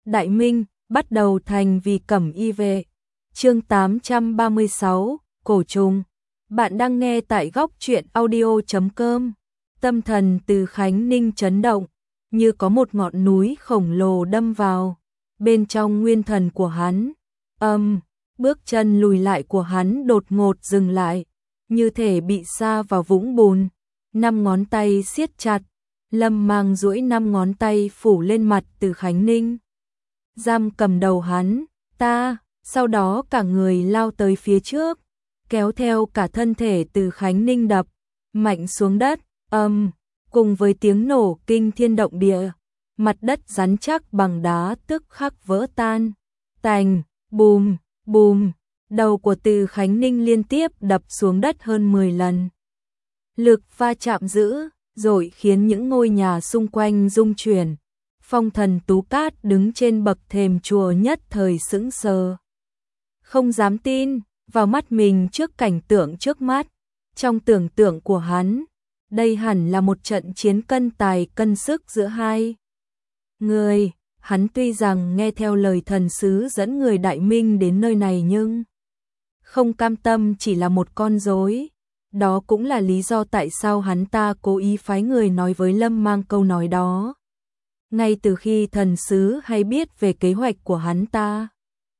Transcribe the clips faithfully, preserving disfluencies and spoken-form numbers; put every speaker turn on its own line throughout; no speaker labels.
Đại Minh, bắt đầu thành vì cẩm y vệ. Chương tám trăm ba mươi sáu, Cổ trùng. Bạn đang nghe tại góc truyện audio chấm com. Tâm thần Từ Khánh Ninh chấn động, như có một ngọn núi khổng lồ đâm vào bên trong nguyên thần của hắn. Âm, um, bước chân lùi lại của hắn đột ngột dừng lại, như thể bị sa vào vũng bùn. Năm ngón tay siết chặt, Lâm Mang duỗi năm ngón tay phủ lên mặt Từ Khánh Ninh, giam cầm đầu hắn. Ta, sau đó cả người lao tới phía trước, kéo theo cả thân thể Từ Khánh Ninh đập mạnh xuống đất. Âm, um, cùng với tiếng nổ kinh thiên động địa, mặt đất rắn chắc bằng đá tức khắc vỡ tan. Tành, bùm, bùm, đầu của Từ Khánh Ninh liên tiếp đập xuống đất hơn mười lần. Lực va chạm dữ rồi khiến những ngôi nhà xung quanh rung chuyển. Phong Thần Tú Cát đứng trên bậc thềm chùa nhất thời sững sờ, không dám tin vào mắt mình trước cảnh tượng trước mắt. Trong tưởng tượng của hắn, đây hẳn là một trận chiến cân tài cân sức giữa hai người. Hắn tuy rằng nghe theo lời thần sứ dẫn người Đại Minh đến nơi này nhưng không cam tâm chỉ là một con rối. Đó cũng là lý do tại sao hắn ta cố ý phái người nói với Lâm Mang câu nói đó. Ngay từ khi thần sứ hay biết về kế hoạch của hắn ta,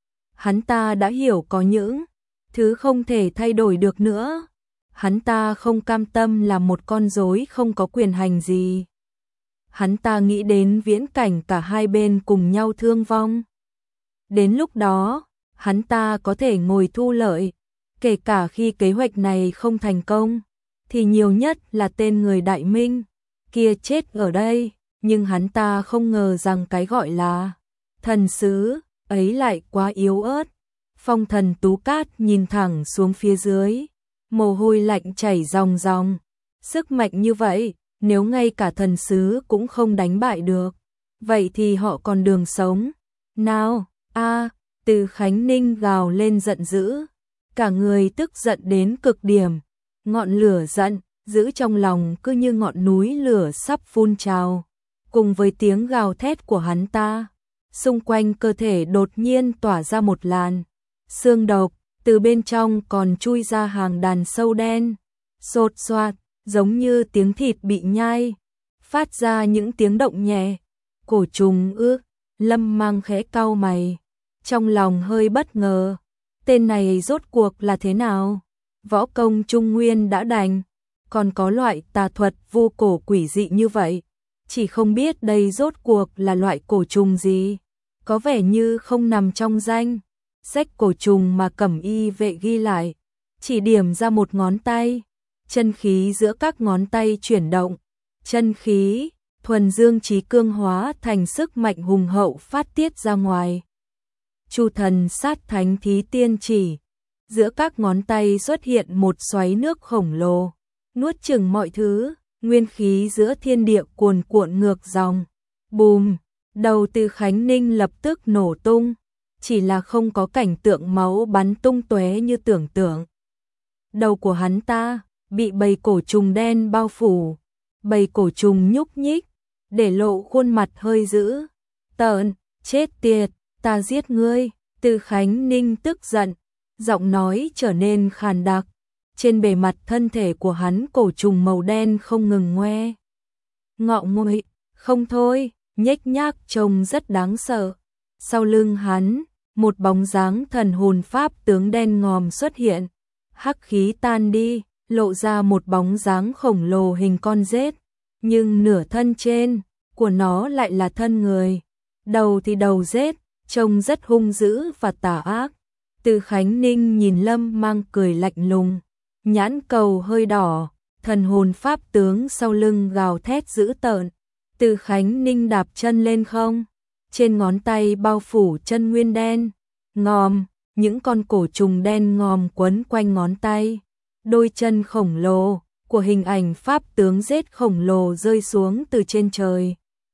hắn ta đã hiểu có những thứ không thể thay đổi được nữa. Hắn ta không cam tâm là một con rối không có quyền hành gì. Hắn ta nghĩ đến viễn cảnh cả hai bên cùng nhau thương vong. Đến lúc đó, hắn ta có thể ngồi thu lợi. Kể cả khi kế hoạch này không thành công, thì nhiều nhất là tên người Đại Minh kia chết ở đây. Nhưng hắn ta không ngờ rằng cái gọi là thần sứ ấy lại quá yếu ớt. Phong Thần Tú Cát nhìn thẳng xuống phía dưới, mồ hôi lạnh chảy ròng ròng. Sức mạnh như vậy, nếu ngay cả thần sứ cũng không đánh bại được, vậy thì họ còn đường sống nào? A, à, Từ Khánh Ninh gào lên giận dữ, cả người tức giận đến cực điểm. Ngọn lửa giận giữ trong lòng cứ như ngọn núi lửa sắp phun trào. Cùng với tiếng gào thét của hắn ta, xung quanh cơ thể đột nhiên tỏa ra một làn xương độc, từ bên trong còn chui ra hàng đàn sâu đen, xột xoạt, giống như tiếng thịt bị nhai, phát ra những tiếng động nhẹ. Cổ trùng ư? Lâm Mang khẽ cau mày, trong lòng hơi bất ngờ. Tên này rốt cuộc là thế nào? Võ công Trung Nguyên đã đành, còn có loại tà thuật vu cổ quỷ dị như vậy. Chỉ không biết đây rốt cuộc là loại cổ trùng gì, có vẻ như không nằm trong danh sách cổ trùng mà cẩm y vệ ghi lại. Chỉ điểm ra một ngón tay, chân khí giữa các ngón tay chuyển động, chân khí thuần dương chí cương hóa thành sức mạnh hùng hậu phát tiết ra ngoài. Chu Thần Sát Thánh Thí Tiên Chỉ, giữa các ngón tay xuất hiện một xoáy nước khổng lồ, nuốt chửng mọi thứ. Nguyên khí giữa thiên địa cuồn cuộn ngược dòng. Bùm, đầu Từ Khánh Ninh lập tức nổ tung, chỉ là không có cảnh tượng máu bắn tung tóe như tưởng tượng. Đầu của hắn ta bị bầy cổ trùng đen bao phủ, bầy cổ trùng nhúc nhích, để lộ khuôn mặt hơi dữ tợn. Chết tiệt, ta giết ngươi! Từ Khánh Ninh tức giận, giọng nói trở nên khàn đặc. Trên bề mặt thân thể của hắn cổ trùng màu đen không ngừng ngoe ngọ nguậy, không thôi, nhếch nhác trông rất đáng sợ. Sau lưng hắn, một bóng dáng thần hồn pháp tướng đen ngòm xuất hiện, hắc khí tan đi, lộ ra một bóng dáng khổng lồ hình con rết, nhưng nửa thân trên của nó lại là thân người. Đầu thì đầu rết, trông rất hung dữ và tà ác. Từ Khánh Ninh nhìn Lâm Mang cười lạnh lùng, nhãn cầu hơi đỏ, thần hồn pháp tướng sau lưng gào thét dữ tợn. Từ Khánh Ninh đạp chân lên không, trên ngón tay bao phủ chân nguyên đen ngòm, những con cổ trùng đen ngòm quấn quanh ngón tay. Đôi chân khổng lồ của hình ảnh pháp tướng rết khổng lồ rơi xuống từ trên trời.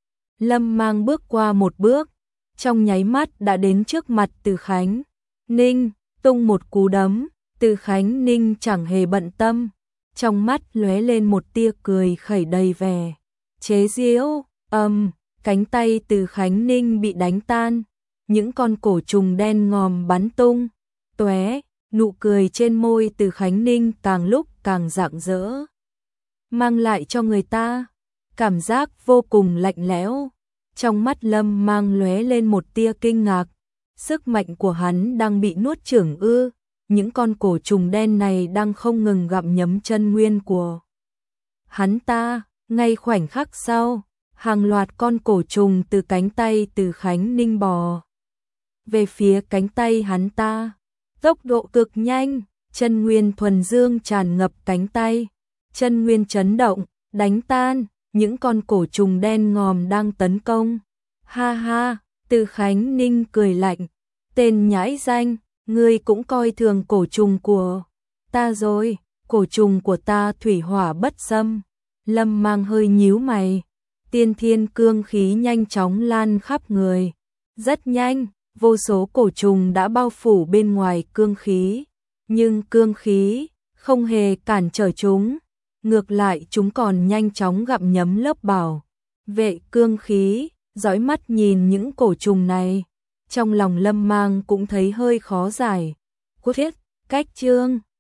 Lâm Mang bước qua một bước, trong nháy mắt đã đến trước mặt Từ Khánh Ninh, tung một cú đấm. Từ Khánh Ninh chẳng hề bận tâm, trong mắt lóe lên một tia cười khẩy đầy vẻ chế giễu. Âm, cánh tay Từ Khánh Ninh bị đánh tan, những con cổ trùng đen ngòm bắn tung, tóe, nụ cười trên môi Từ Khánh Ninh càng lúc càng rạng rỡ, mang lại cho người ta cảm giác vô cùng lạnh lẽo. Trong mắt Lâm Mang lóe lên một tia kinh ngạc, sức mạnh của hắn đang bị nuốt chửng ư? Những con cổ trùng đen này đang không ngừng gặm nhấm chân nguyên của hắn ta. Ngay khoảnh khắc sau, hàng loạt con cổ trùng từ cánh tay Từ Khánh Ninh bò về phía cánh tay hắn ta, tốc độ cực nhanh, chân nguyên thuần dương tràn ngập cánh tay, chân nguyên chấn động, đánh tan những con cổ trùng đen ngòm đang tấn công. Ha ha, Từ Khánh Ninh cười lạnh, tên nhãi danh, ngươi cũng coi thường cổ trùng của ta rồi, cổ trùng của ta thủy hỏa bất xâm. Lâm Mang hơi nhíu mày, tiên thiên cương khí nhanh chóng lan khắp người. Rất nhanh, vô số cổ trùng đã bao phủ bên ngoài cương khí, nhưng cương khí không hề cản trở chúng, ngược lại chúng còn nhanh chóng gặm nhấm lớp bảo vệ cương khí. Dõi mắt nhìn những cổ trùng này, trong lòng Lâm Mang cũng thấy hơi khó giải. Quyết cách chương